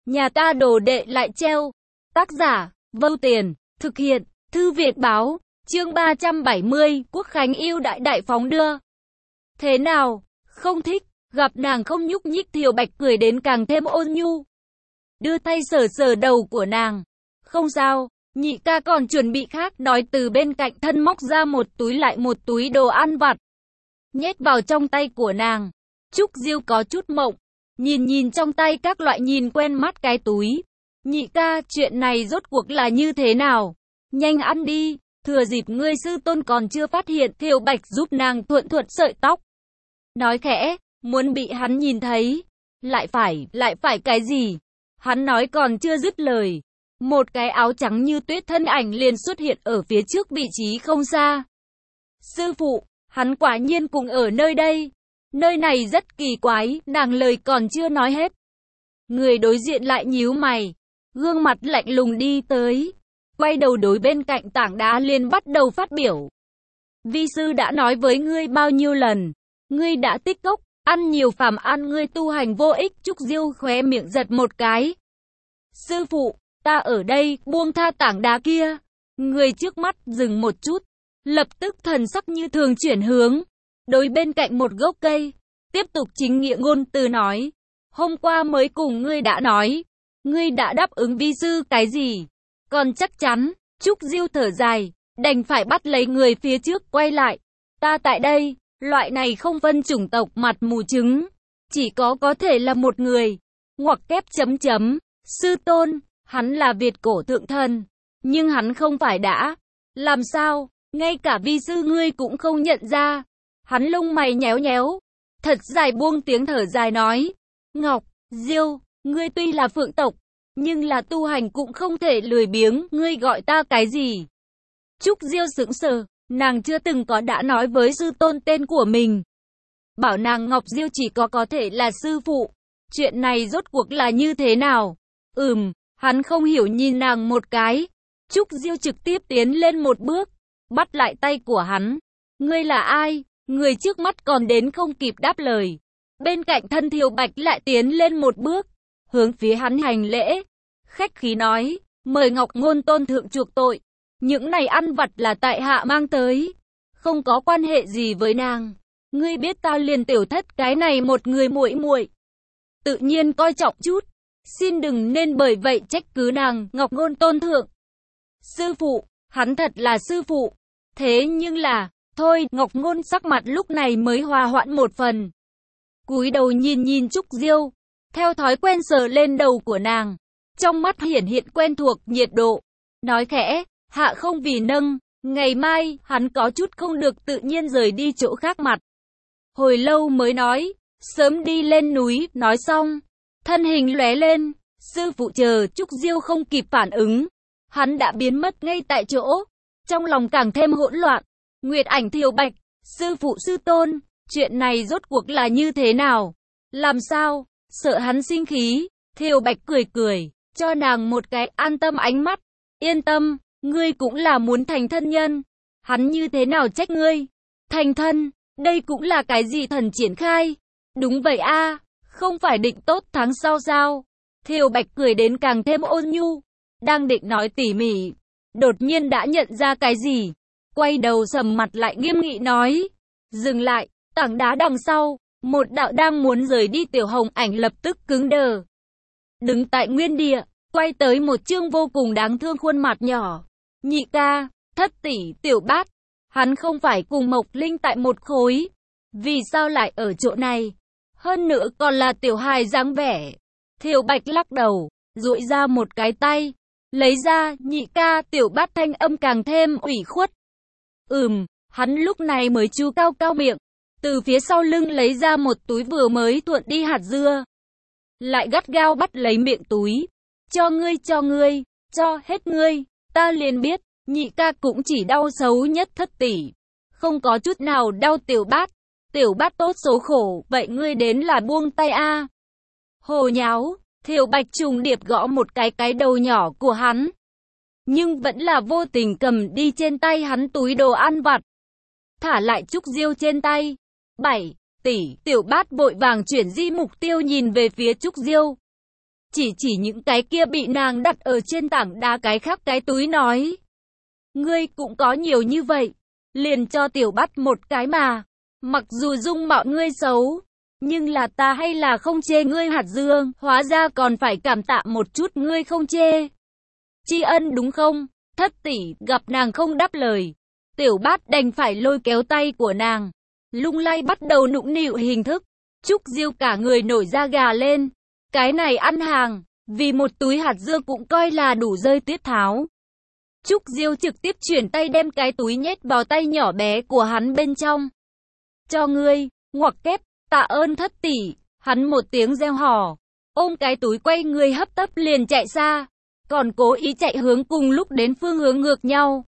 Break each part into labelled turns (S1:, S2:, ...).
S1: Nhà ta đồ đệ lại treo. Tác giả, Vâu Tiền, thực hiện, Thư Việt Báo, chương 370, Quốc Khánh yêu đại đại phóng đưa. Thế nào, không thích, gặp nàng không nhúc nhích Thiều Bạch cười đến càng thêm ôn nhu. Đưa tay sờ sờ đầu của nàng. Không sao, nhị ca còn chuẩn bị khác, nói từ bên cạnh thân móc ra một túi lại một túi đồ ăn vặt. Nhét vào trong tay của nàng. Trúc Diêu có chút mộng. Nhìn trong tay các loại nhìn quen mắt cái túi. Nhị ca, chuyện này rốt cuộc là như thế nào? Nhanh ăn đi, thừa dịp ngươi sư tôn còn chưa phát hiện. Thiều Bạch giúp nàng thuận sợi tóc. Nói khẽ, muốn bị hắn nhìn thấy. Lại phải cái gì? Hắn nói còn chưa dứt lời. Một cái áo trắng như tuyết thân ảnh liền xuất hiện ở phía trước vị trí không xa. Sư phụ, hắn quả nhiên cùng ở nơi đây. Nơi này rất kỳ quái, nàng lời còn chưa nói hết. Người đối diện lại nhíu mày, gương mặt lạnh lùng đi tới. Quay đầu đối bên cạnh tảng đá liền bắt đầu phát biểu. Vi sư đã nói với ngươi bao nhiêu lần. Ngươi đã tích cốc, ăn nhiều phàm ăn, ngươi tu hành vô ích. Trúc Diêu khóe miệng giật một cái. Sư phụ, ta ở đây, buông tha tảng đá kia. Người trước mắt dừng một chút, lập tức thần sắc như thường chuyển hướng. Đối bên cạnh một gốc cây, tiếp tục chính nghĩa ngôn từ nói. Hôm qua mới cùng ngươi đã nói, ngươi đã đáp ứng vi sư cái gì? Còn chắc chắn, Trúc Diêu thở dài, đành phải bắt lấy người phía trước quay lại. Ta tại đây, loại này không phân chủng tộc mặt mù trứng, chỉ có thể là một người. Ngoặc kép chấm chấm, sư tôn, hắn là Việt cổ thượng thần, nhưng hắn không phải đã. Làm sao, ngay cả vi sư ngươi cũng không nhận ra? Hắn lông mày nhéo nhéo, thật dài buông tiếng thở dài nói. Ngọc, Diêu, ngươi tuy là phượng tộc, nhưng là tu hành cũng không thể lười biếng, ngươi gọi ta cái gì? Trúc Diêu sững sờ, nàng chưa từng có đã nói với sư tôn tên của mình. Bảo nàng Ngọc Diêu chỉ có thể là sư phụ. Chuyện này rốt cuộc là như thế nào? Hắn không hiểu nhìn nàng một cái. Trúc Diêu trực tiếp tiến lên một bước, bắt lại tay của hắn. Ngươi là ai? Người trước mắt còn đến không kịp đáp lời. Bên cạnh thân Thiều Bạch lại tiến lên một bước, hướng phía hắn hành lễ. Khách khí nói, mời Ngọc Ngôn tôn thượng chuộc tội. Những này ăn vặt là tại hạ mang tới, không có quan hệ gì với nàng. Ngươi biết ta liền tiểu thất cái này một người muội muội, tự nhiên coi trọng chút. Xin đừng nên bởi vậy trách cứ nàng. Ngọc Ngôn tôn thượng. Sư phụ, hắn thật là sư phụ. Thế nhưng là, thôi, Ngọc Ngôn sắc mặt lúc này mới hòa hoãn một phần. Cúi đầu nhìn Trúc Diêu, theo thói quen sờ lên đầu của nàng, trong mắt hiển hiện quen thuộc nhiệt độ. Nói khẽ, hạ không vì nâng, ngày mai, hắn có chút không được tự nhiên rời đi chỗ khác mặt. Hồi lâu mới nói, sớm đi lên núi, nói xong, thân hình lóe lên, sư phụ chờ. Trúc Diêu không kịp phản ứng, hắn đã biến mất ngay tại chỗ, trong lòng càng thêm hỗn loạn. Nguyệt Ảnh, Thiều Bạch, sư phụ sư tôn, chuyện này rốt cuộc là như thế nào? Làm sao? Sợ hắn sinh khí, Thiều Bạch cười, cho nàng một cái an tâm ánh mắt. Yên tâm, ngươi cũng là muốn thành thân nhân. Hắn như thế nào trách ngươi? Thành thân, đây cũng là cái gì thần triển khai? Đúng vậy a, không phải định tốt tháng sau sao? Thiều Bạch cười đến càng thêm ôn nhu, đang định nói tỉ mỉ, đột nhiên đã nhận ra cái gì. Quay đầu sầm mặt lại nghiêm nghị nói. Dừng lại, tảng đá đằng sau, một đạo đang muốn rời đi Tiểu Hồng Ảnh lập tức cứng đờ. Đứng tại nguyên địa, quay tới một chương vô cùng đáng thương khuôn mặt nhỏ. Nhị ca, thất tỷ, Tiểu Bát, hắn không phải cùng Mộc Linh tại một khối. Vì sao lại ở chỗ này? Hơn nữa còn là tiểu hài dáng vẻ. Thiều Bạch lắc đầu, duỗi ra một cái tay, lấy ra. Nhị ca, Tiểu Bát thanh âm càng thêm ủy khuất. Hắn lúc này mới chu cao miệng, từ phía sau lưng lấy ra một túi vừa mới thuận đi hạt dưa. Lại gắt gao bắt lấy miệng túi. Cho ngươi, cho hết ngươi. Ta liền biết, nhị ca cũng chỉ đau xấu nhất thất tỷ, không có chút nào đau Tiểu Bát. Tiểu Bát tốt số khổ, vậy ngươi đến là buông tay a. Hồ nháo, Thiều Bạch trùng điệp gõ một cái đầu nhỏ của hắn, nhưng vẫn là vô tình cầm đi trên tay hắn túi đồ ăn vặt. Thả lại Trúc Diêu trên tay. 7 tỷ, Tiểu Bát vội vàng chuyển di mục tiêu nhìn về phía Trúc Diêu. chỉ những cái kia bị nàng đặt ở trên tảng đá cái khác cái túi nói. Ngươi cũng có nhiều như vậy, liền cho Tiểu Bát một cái mà. Mặc dù dung mạo ngươi xấu, nhưng là ta hay là không chê ngươi hạt dương, hóa ra còn phải cảm tạ một chút ngươi không chê. Tri ân đúng không? Thất tỷ gặp nàng không đáp lời, Tiểu Bát đành phải lôi kéo tay của nàng, lung lay bắt đầu nũng nịu hình thức. Trúc Diêu cả người nổi da gà lên, cái này ăn hàng, vì một túi hạt dưa cũng coi là đủ rơi tiết tháo. Trúc Diêu trực tiếp chuyển tay đem cái túi nhét vào tay nhỏ bé của hắn bên trong. Cho ngươi, ngoặc kép, tạ ơn thất tỷ, hắn một tiếng reo hò, ôm cái túi quay người hấp tấp liền chạy xa, còn cố ý chạy hướng cùng lúc đến phương hướng ngược nhau.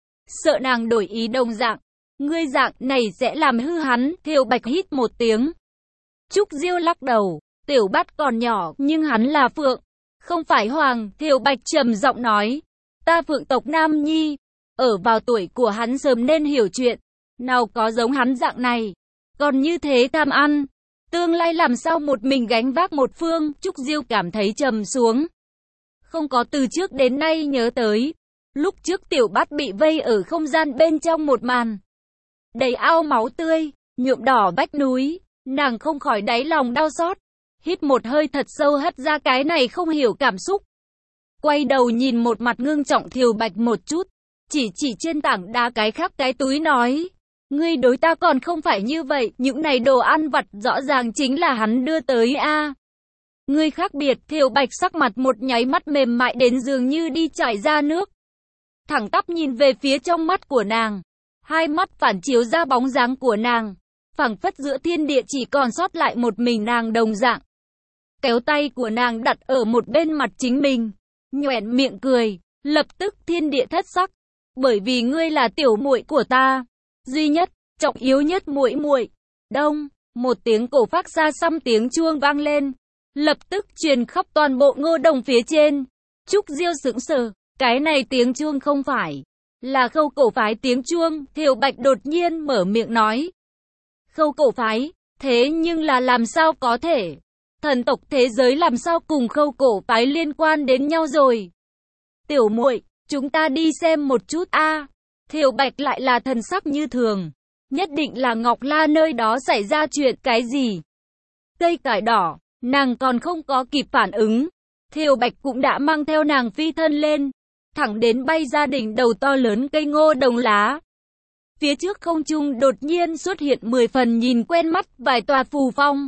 S1: Sợ nàng đổi ý đồng dạng, ngươi dạng này sẽ làm hư hắn, Thiều Bạch hít một tiếng. Trúc Diêu lắc đầu, Tiểu Bát còn nhỏ, nhưng hắn là phượng, không phải hoàng, Thiều Bạch trầm giọng nói. Ta phượng tộc Nam Nhi, ở vào tuổi của hắn sớm nên hiểu chuyện, nào có giống hắn dạng này, còn như thế tham ăn, tương lai làm sao một mình gánh vác một phương. Trúc Diêu cảm thấy trầm xuống. Không có từ trước đến nay nhớ tới, lúc trước Tiểu Bát bị vây ở không gian bên trong một màn, đầy ao máu tươi, nhuộm đỏ vách núi, nàng không khỏi đáy lòng đau xót, hít một hơi thật sâu hất ra cái này không hiểu cảm xúc. Quay đầu nhìn một mặt ngưng trọng Thiều Bạch một chút, chỉ trên tảng đá cái khác cái túi nói. Ngươi đối ta còn không phải như vậy, những này đồ ăn vặt rõ ràng chính là hắn đưa tới a. Ngươi khác biệt, Thiều Bạch sắc mặt một nháy mắt mềm mại đến dường như đi chảy ra nước. Thẳng tắp nhìn về phía trong mắt của nàng, hai mắt phản chiếu ra bóng dáng của nàng, phảng phất giữa thiên địa chỉ còn sót lại một mình nàng đồng dạng. Kéo tay của nàng đặt ở một bên mặt chính mình, nhoẻn miệng cười, lập tức thiên địa thất sắc, bởi vì ngươi là tiểu muội của ta, duy nhất, trọng yếu nhất muội muội. Đông, một tiếng cổ phát ra xăm tiếng chuông vang lên, lập tức truyền khắp toàn bộ Ngô Đồng phía trên. Trúc Diêu sững sờ, cái này tiếng chuông không phải là Khâu Cổ phái tiếng chuông. Thiều Bạch đột nhiên mở miệng nói. Khâu Cổ phái, thế nhưng là làm sao có thể? Thần tộc thế giới làm sao cùng Khâu Cổ phái liên quan đến nhau rồi? Tiểu muội, chúng ta đi xem một chút a. Thiều Bạch lại là thần sắc như thường, nhất định là Ngọc La nơi đó xảy ra chuyện cái gì? Cây cải đỏ, nàng còn không có kịp phản ứng, Thiều Bạch cũng đã mang theo nàng phi thân lên, thẳng đến bay ra đỉnh đầu to lớn cây ngô đồng lá. Phía trước không trung đột nhiên xuất hiện 10 phần nhìn quen mắt vài tòa phù phong.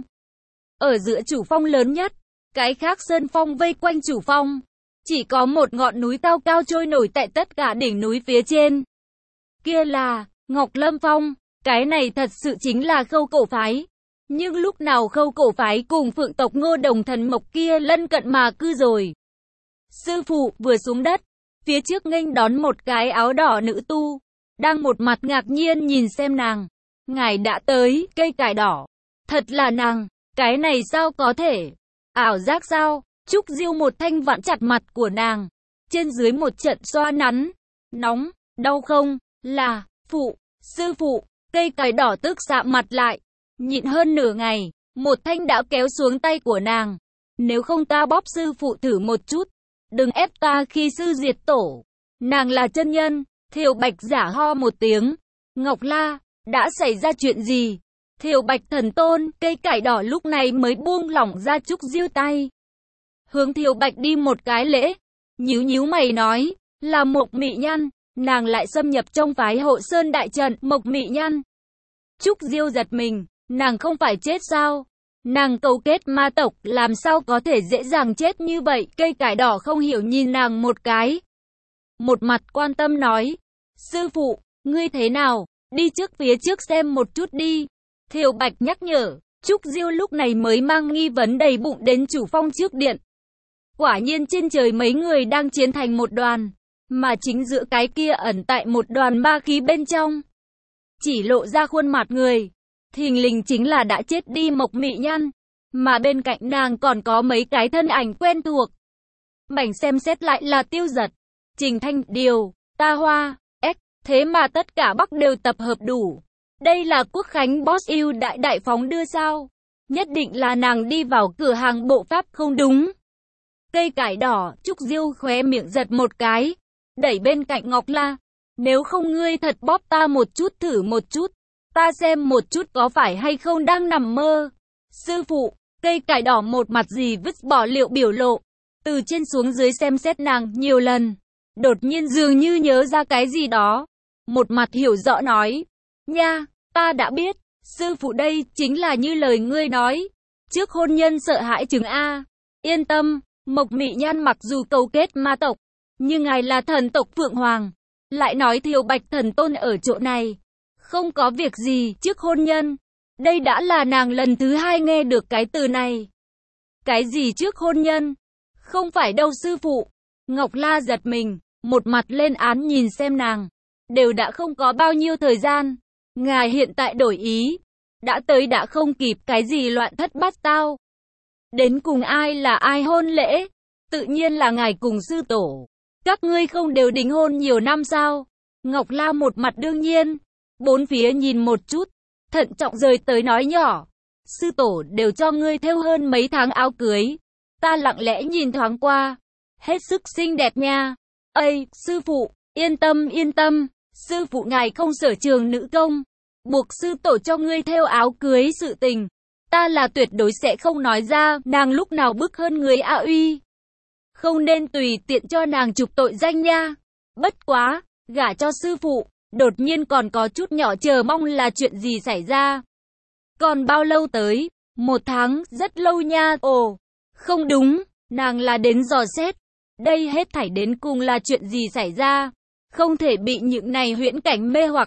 S1: Ở giữa chủ phong lớn nhất, cái khác sơn phong vây quanh chủ phong, chỉ có một ngọn núi cao cao trôi nổi tại tất cả đỉnh núi phía trên. Kia là Ngọc Lâm Phong, cái này thật sự chính là Khâu Cổ phái. Nhưng lúc nào Khâu Cổ phái cùng phượng tộc Ngô Đồng thần mộc kia lân cận mà cư rồi? Sư phụ vừa xuống đất, phía trước nghênh đón một cái áo đỏ nữ tu, đang một mặt ngạc nhiên nhìn xem nàng. Ngài đã tới, cây cải đỏ. Thật là nàng, cái này sao có thể? Ảo giác sao? Trúc Diêu một thanh vặn chặt mặt của nàng, trên dưới một trận xoa nắn. Nóng, đau không? Là, phụ, sư phụ. Cây cải đỏ tức sạm mặt lại, nhịn hơn nửa ngày, một thanh đã kéo xuống tay của nàng. Nếu không ta bóp sư phụ thử một chút, đừng ép ta khi sư diệt tổ. Nàng là chân nhân. Thiều Bạch giả ho một tiếng. Ngọc La, đã xảy ra chuyện gì? Thiều Bạch thần tôn. Cây cải đỏ lúc này mới buông lỏng ra Trúc Diêu tay, hướng Thiều Bạch đi một cái lễ, nhíu nhíu mày nói, là Mộc Mị Nhân. Nàng lại xâm nhập trong phái Hộ Sơn đại trận. Mộc Mị Nhân. Trúc Diêu giật mình, nàng không phải chết sao? Nàng cấu kết ma tộc, làm sao có thể dễ dàng chết như vậy? Cây cải đỏ không hiểu nhìn nàng một cái, một mặt quan tâm nói, sư phụ, ngươi thế nào? Đi trước phía trước xem một chút đi. Thiều Bạch nhắc nhở. Trúc Diêu lúc này mới mang nghi vấn đầy bụng đến chủ phong trước điện. Quả nhiên trên trời mấy người đang chiến thành một đoàn, mà chính giữa cái kia ẩn tại một đoàn ma khí bên trong, chỉ lộ ra khuôn mặt người, thình lình chính là đã chết đi Mộc Mị Nhân, mà bên cạnh nàng còn có mấy cái thân ảnh quen thuộc. Mảnh xem xét lại là Tiêu Giật, Trình Thanh Điều, Ta Hoa, thế mà tất cả Bắc đều tập hợp đủ. Đây là Quốc Khánh Boss yêu đại phóng đưa sao? Nhất định là nàng đi vào cửa hàng bộ pháp không đúng. cây cải đỏ, Trúc Diêu khóe miệng giật một cái, đẩy bên cạnh Ngọc La. Nếu không ngươi thật bóp ta một chút thử một chút, ta xem một chút có phải hay không đang nằm mơ. Sư phụ, cây cải đỏ một mặt gì vứt bỏ liệu biểu lộ, từ trên xuống dưới xem xét nàng nhiều lần. Đột nhiên dường như nhớ ra cái gì đó, một mặt hiểu rõ nói, nha, ta đã biết, sư phụ đây chính là như lời ngươi nói, trước hôn nhân sợ hãi chứng A. Yên tâm, Mộc Mị Nhan mặc dù cấu kết ma tộc, nhưng ngài là thần tộc Phượng Hoàng, lại nói Thiều Bạch thần tôn ở chỗ này, không có việc gì trước hôn nhân. Đây đã là nàng lần thứ hai nghe được cái từ này. Cái gì trước hôn nhân? Không phải đâu sư phụ. Ngọc La giật mình, một mặt lên án nhìn xem nàng. Đều đã không có bao nhiêu thời gian. Ngài hiện tại đổi ý. Đã tới đã không kịp cái gì loạn thất bát tao. Đến cùng ai là ai hôn lễ? Tự nhiên là ngài cùng sư tổ. Các ngươi không đều đính hôn nhiều năm sao? Ngọc La một mặt đương nhiên. Bốn phía nhìn một chút. Thận trọng rời tới nói nhỏ. Sư tổ đều cho ngươi thêu hơn mấy tháng áo cưới. Ta lặng lẽ nhìn thoáng qua. Hết sức xinh đẹp nha. Ây, sư phụ, yên tâm. Sư phụ ngài không sở trường nữ công. Buộc sư tổ cho ngươi thêu áo cưới sự tình. Ta là tuyệt đối sẽ không nói ra. Nàng lúc nào bức hơn người A Uy. Không nên tùy tiện cho nàng trục tội danh nha. Bất quá, gả cho sư phụ. Đột nhiên còn có chút nhỏ chờ mong là chuyện gì xảy ra. Còn bao lâu tới? 1 tháng, rất lâu nha. Ồ, không đúng, nàng là đến dò xét. Đây hết thảy đến cùng là chuyện gì xảy ra? Không thể bị những này huyễn cảnh mê hoặc.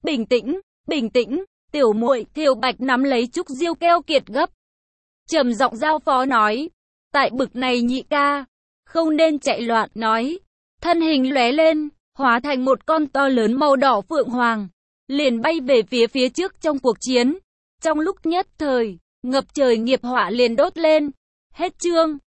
S1: Bình tĩnh, tiểu muội. Thiều Bạch nắm lấy Trúc Diêu keo kiệt gấp. Trầm giọng giao phó nói. Tại bực này nhị ca, không nên chạy loạn nói. Thân hình lóe lên, hóa thành một con to lớn màu đỏ phượng hoàng, liền bay về phía trước trong cuộc chiến. Trong lúc nhất thời, ngập trời nghiệp hỏa liền đốt lên. Hết chương.